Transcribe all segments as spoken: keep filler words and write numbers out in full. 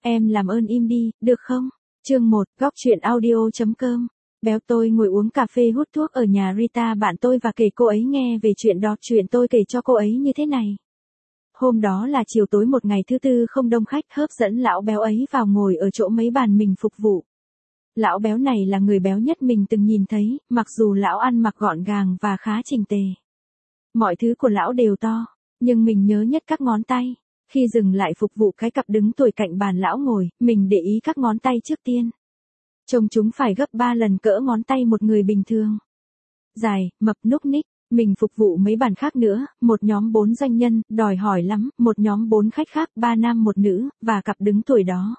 Em làm ơn im đi, được không? Chương một, góc truyện audio chấm com. Béo tôi ngồi uống cà phê hút thuốc ở nhà Rita bạn tôi và kể cô ấy nghe về chuyện đó. Chuyện tôi kể cho cô ấy như thế này. Hôm đó là chiều tối một ngày thứ tư không đông khách, hấp dẫn lão béo ấy vào ngồi ở chỗ mấy bàn mình phục vụ. Lão béo này là người béo nhất mình từng nhìn thấy, mặc dù lão ăn mặc gọn gàng và khá chỉnh tề. Mọi thứ của lão đều to, nhưng mình nhớ nhất các ngón tay. Khi dừng lại phục vụ cái cặp đứng tuổi cạnh bàn lão ngồi, mình để ý các ngón tay trước tiên. Trông chúng phải gấp ba lần cỡ ngón tay một người bình thường. Dài, mập núc ních, mình phục vụ mấy bàn khác nữa, một nhóm bốn doanh nhân, đòi hỏi lắm, một nhóm bốn khách khác, ba nam một nữ, và cặp đứng tuổi đó.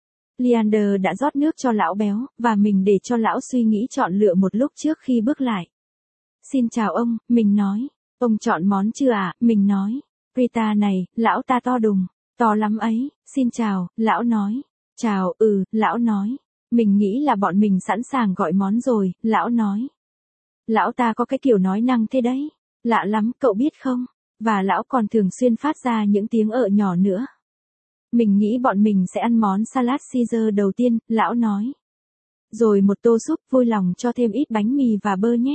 Leander đã rót nước cho lão béo, và mình để cho lão suy nghĩ chọn lựa một lúc trước khi bước lại. Xin chào ông, mình nói. Ông chọn món chưa ạ, à? Mình nói. Rita này, lão ta to đùng, to lắm ấy, xin chào, lão nói. Chào, ừ, lão nói. Mình nghĩ là bọn mình sẵn sàng gọi món rồi, lão nói. Lão ta có cái kiểu nói năng thế đấy, lạ lắm, cậu biết không? Và lão còn thường xuyên phát ra những tiếng ợ nhỏ nữa. Mình nghĩ bọn mình sẽ ăn món salad Caesar đầu tiên, lão nói. Rồi một tô súp, vui lòng cho thêm ít bánh mì và bơ nhé.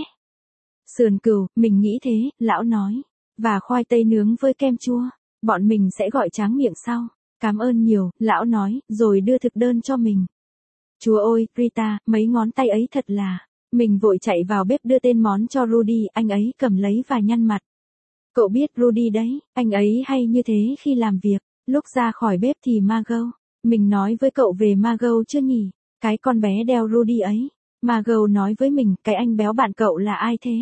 Sườn cừu, mình nghĩ thế, lão nói. Và khoai tây nướng với kem chua, bọn mình sẽ gọi tráng miệng sau. Cảm ơn nhiều, lão nói, rồi đưa thực đơn cho mình. Chúa ơi, Rita, mấy ngón tay ấy thật là... Mình vội chạy vào bếp đưa tên món cho Rudy, anh ấy cầm lấy và nhăn mặt. Cậu biết Rudy đấy, anh ấy hay như thế khi làm việc. Lúc ra khỏi bếp thì Margot. Mình nói với cậu về Margot chưa nhỉ? Cái con bé đeo Rudy ấy. Margot nói với mình, cái anh béo bạn cậu là ai thế?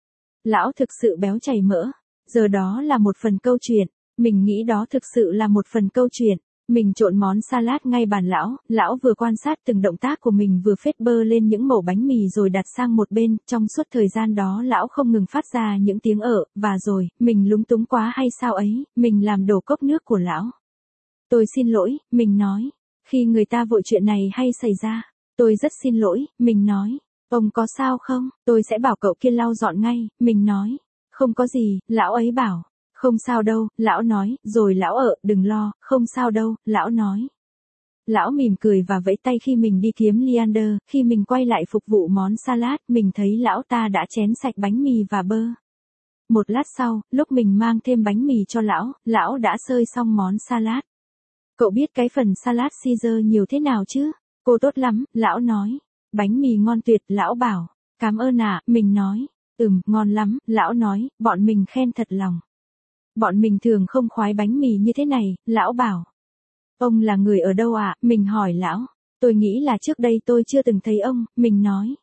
Lão thực sự béo chảy mỡ. Giờ đó là một phần câu chuyện. Mình nghĩ đó thực sự là một phần câu chuyện. Mình trộn món salad ngay bàn lão, lão vừa quan sát từng động tác của mình vừa phết bơ lên những mẩu bánh mì rồi đặt sang một bên, trong suốt thời gian đó lão không ngừng phát ra những tiếng ợ, và rồi, mình lúng túng quá hay sao ấy, mình làm đổ cốc nước của lão. Tôi xin lỗi, mình nói, khi người ta vội chuyện này hay xảy ra, tôi rất xin lỗi, mình nói, ông có sao không, tôi sẽ bảo cậu kia lau dọn ngay, mình nói, không có gì, lão ấy bảo. Không sao đâu, lão nói, rồi lão ợ, đừng lo, không sao đâu, lão nói. Lão mỉm cười và vẫy tay khi mình đi kiếm Leander, khi mình quay lại phục vụ món salad, mình thấy lão ta đã chén sạch bánh mì và bơ. Một lát sau, lúc mình mang thêm bánh mì cho lão, lão đã xơi xong món salad. Cậu biết cái phần salad Caesar nhiều thế nào chứ? Cô tốt lắm, lão nói. Bánh mì ngon tuyệt, lão bảo. Cảm ơn ạ, à, mình nói. Ừm, ngon lắm, lão nói, bọn mình khen thật lòng. Bọn mình thường không khoái bánh mì như thế này, lão bảo. Ông là người ở đâu ạ? À? Mình hỏi lão. Tôi nghĩ là trước đây tôi chưa từng thấy ông, mình nói.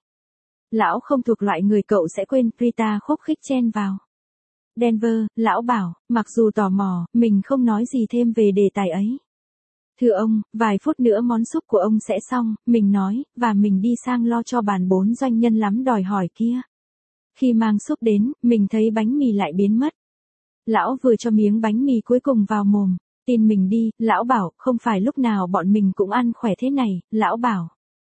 Lão không thuộc loại người cậu sẽ quên, Rita khúc khích chen vào. Denver, lão bảo, mặc dù tò mò, mình không nói gì thêm về đề tài ấy. Thưa ông, vài phút nữa món súp của ông sẽ xong, mình nói, và mình đi sang lo cho bàn bốn doanh nhân lắm đòi hỏi kia. Khi mang súp đến, mình thấy bánh mì lại biến mất. Lão vừa cho miếng bánh mì cuối cùng vào mồm, tin mình đi, lão bảo, không phải lúc nào bọn mình cũng ăn khỏe thế này, lão bảo.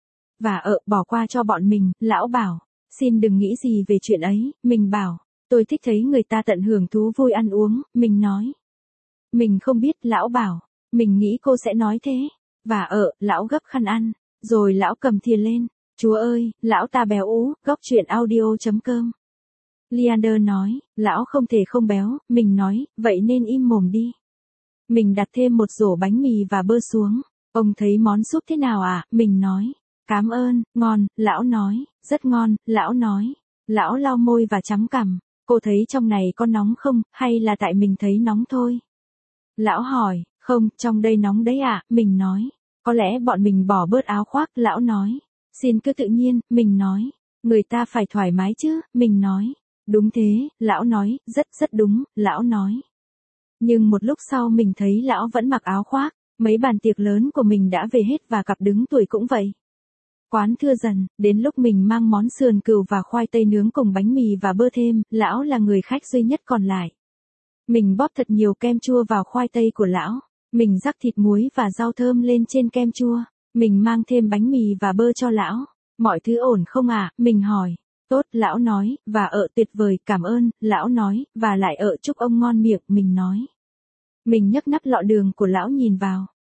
Và ợ, bỏ qua cho bọn mình, lão bảo, xin đừng nghĩ gì về chuyện ấy, mình bảo, tôi thích thấy người ta tận hưởng thú vui ăn uống, mình nói. Mình không biết, lão bảo, mình nghĩ cô sẽ nói thế, và ợ, lão gấp khăn ăn, rồi lão cầm thìa lên, chúa ơi, lão ta béo ú, góc truyện audio chấm com. Leander nói, lão không thể không béo, mình nói, vậy nên im mồm đi. Mình đặt thêm một rổ bánh mì và bơ xuống, ông thấy món súp thế nào à, mình nói, cảm ơn, ngon, lão nói, rất ngon, lão nói, lão lau môi và chấm cằm, cô thấy trong này có nóng không, hay là tại mình thấy nóng thôi? Lão hỏi, không, trong đây nóng đấy à, mình nói, có lẽ bọn mình bỏ bớt áo khoác, lão nói, xin cứ tự nhiên, mình nói, người ta phải thoải mái chứ, mình nói. Đúng thế, lão nói, rất rất đúng, lão nói. Nhưng một lúc sau mình thấy lão vẫn mặc áo khoác, mấy bàn tiệc lớn của mình đã về hết và cặp đứng tuổi cũng vậy. Quán thưa dần, đến lúc mình mang món sườn cừu và khoai tây nướng cùng bánh mì và bơ thêm, lão là người khách duy nhất còn lại. Mình bóp thật nhiều kem chua vào khoai tây của lão, mình rắc thịt muối và rau thơm lên trên kem chua, mình mang thêm bánh mì và bơ cho lão. Mọi thứ ổn không ạ? À? Mình hỏi. Tốt, lão nói, và ợ tuyệt vời, cảm ơn, lão nói, và lại ợ chúc ông ngon miệng, mình nói. Mình nhấc nắp lọ đường của lão nhìn vào,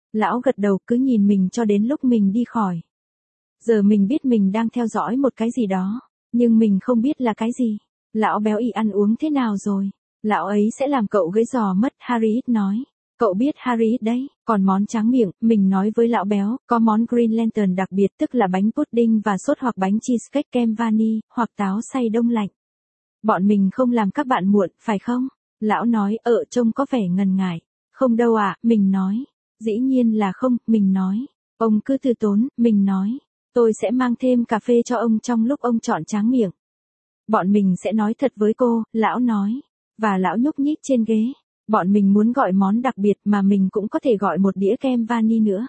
Lão gật đầu cứ nhìn mình cho đến lúc mình đi khỏi. Giờ mình biết mình đang theo dõi một cái gì đó, nhưng mình không biết là cái gì. Lão béo ị ăn uống thế nào rồi? Lão ấy sẽ làm cậu gãy giò mất, Harriet nói. Cậu biết Harriet đấy, còn món tráng miệng, mình nói với lão béo, có món Green Lantern đặc biệt tức là bánh pudding và sốt hoặc bánh cheesecake kem vani, hoặc táo xay đông lạnh. Bọn mình không làm các bạn muộn, phải không? Lão nói, ờ trông có vẻ ngần ngại. Không đâu ạ, à, mình nói. Dĩ nhiên là không, mình nói. Ông cứ từ tốn, mình nói. Tôi sẽ mang thêm cà phê cho ông trong lúc ông chọn tráng miệng. Bọn mình sẽ nói thật với cô, lão nói. Và lão nhúc nhích trên ghế. Bọn mình muốn gọi món đặc biệt mà mình cũng có thể gọi một đĩa kem vani nữa.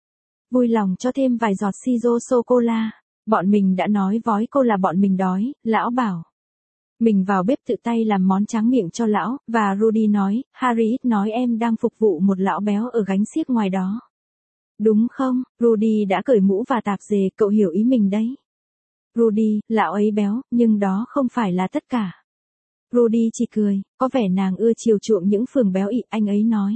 Vui lòng cho thêm vài giọt siro sô-cô-la. Bọn mình đã nói với cô là bọn mình đói, lão bảo. Mình vào bếp tự tay làm món tráng miệng cho lão, và Rudy nói, Harriet nói em đang phục vụ một lão béo ở gánh xiếc ngoài đó. Đúng không, Rudy đã cởi mũ và tạp dề, cậu hiểu ý mình đấy. Rudy, lão ấy béo, nhưng đó không phải là tất cả. Rudy chỉ cười, có vẻ nàng ưa chiều chuộng những phường béo ị, anh ấy nói.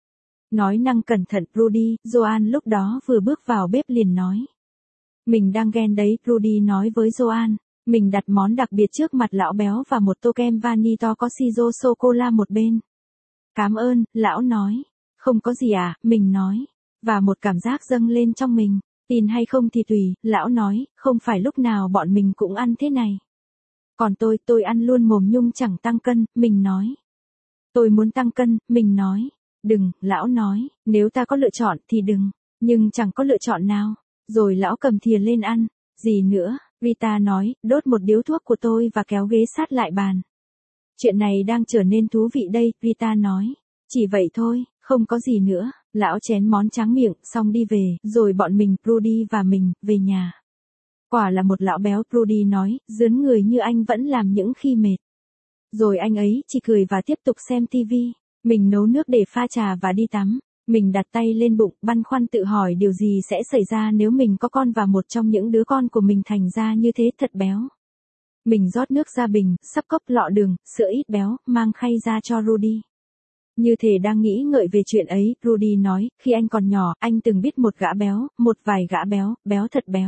Nói năng cẩn thận, Rudy, Joan lúc đó vừa bước vào bếp liền nói. Mình đang ghen đấy, Rudy nói với Joan. Mình đặt món đặc biệt trước mặt lão béo và một tô kem vani to có siro sô-cô-la một bên. Cảm ơn, lão nói. Không có gì à, mình nói. Và một cảm giác dâng lên trong mình. Tin hay không thì tùy, lão nói, không phải lúc nào bọn mình cũng ăn thế này. Còn tôi, tôi ăn luôn mồm nhung chẳng tăng cân, mình nói. Tôi muốn tăng cân, mình nói. Đừng, lão nói, nếu ta có lựa chọn thì đừng, nhưng chẳng có lựa chọn nào. Rồi lão cầm thìa lên ăn. Gì nữa, Rita nói, đốt một điếu thuốc của tôi và kéo ghế sát lại bàn. Chuyện này đang trở nên thú vị đây, Rita nói. Chỉ vậy thôi, không có gì nữa. Lão chén món tráng miệng, xong đi về, rồi bọn mình, Rudy và mình, về nhà. Quả là một lão béo, Rudy nói, dướn người như anh vẫn làm những khi mệt. Rồi anh ấy chỉ cười và tiếp tục xem tivi. Mình nấu nước để pha trà và đi tắm. Mình đặt tay lên bụng, băn khoăn tự hỏi điều gì sẽ xảy ra nếu mình có con và một trong những đứa con của mình thành ra như thế thật béo. Mình rót nước ra bình, sắp cốc lọ đường, sữa ít béo, mang khay ra cho Rudy. Như thể đang nghĩ ngợi về chuyện ấy, Rudy nói, khi anh còn nhỏ, anh từng biết một gã béo, một vài gã béo, béo thật béo.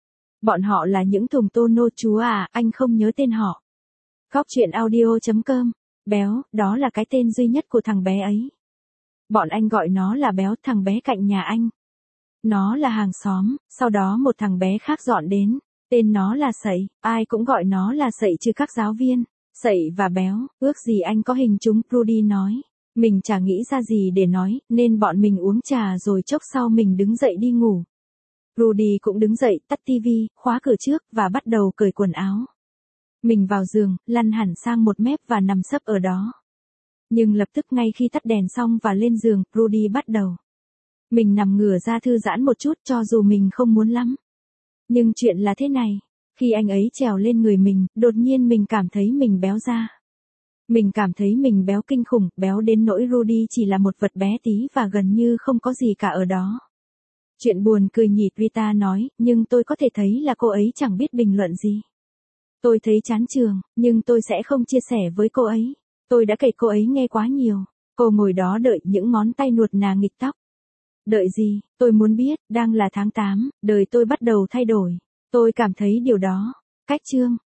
Bọn họ là những thùng tô nô chúa à, anh không nhớ tên họ. Góc chuyện audio chấm com, béo, đó là cái tên duy nhất của thằng bé ấy. Bọn anh gọi nó là béo, thằng bé cạnh nhà anh. Nó là hàng xóm, sau đó một thằng bé khác dọn đến. Tên nó là Sậy, ai cũng gọi nó là Sậy trừ các giáo viên. Sậy và béo, ước gì anh có hình chúng, Rudy nói. Mình chả nghĩ ra gì để nói, nên bọn mình uống trà rồi chốc sau mình đứng dậy đi ngủ. Rudy cũng đứng dậy, tắt tivi, khóa cửa trước, và bắt đầu cởi quần áo. Mình vào giường, lăn hẳn sang một mép và nằm sấp ở đó. Nhưng lập tức ngay khi tắt đèn xong và lên giường, Rudy bắt đầu. Mình nằm ngửa ra thư giãn một chút cho dù mình không muốn lắm. Nhưng chuyện là thế này, khi anh ấy trèo lên người mình, đột nhiên mình cảm thấy mình béo ra. Mình cảm thấy mình béo kinh khủng, béo đến nỗi Rudy chỉ là một vật bé tí và gần như không có gì cả ở đó. Chuyện buồn cười nhỉ, Rita nói, nhưng tôi có thể thấy là cô ấy chẳng biết bình luận gì. Tôi thấy chán trường, nhưng tôi sẽ không chia sẻ với cô ấy. Tôi đã kể cô ấy nghe quá nhiều. Cô ngồi đó đợi, những ngón tay nuột nà nghịch tóc. Đợi gì, tôi muốn biết, đang là tháng tám, đời tôi bắt đầu thay đổi. Tôi cảm thấy điều đó. Cách chương.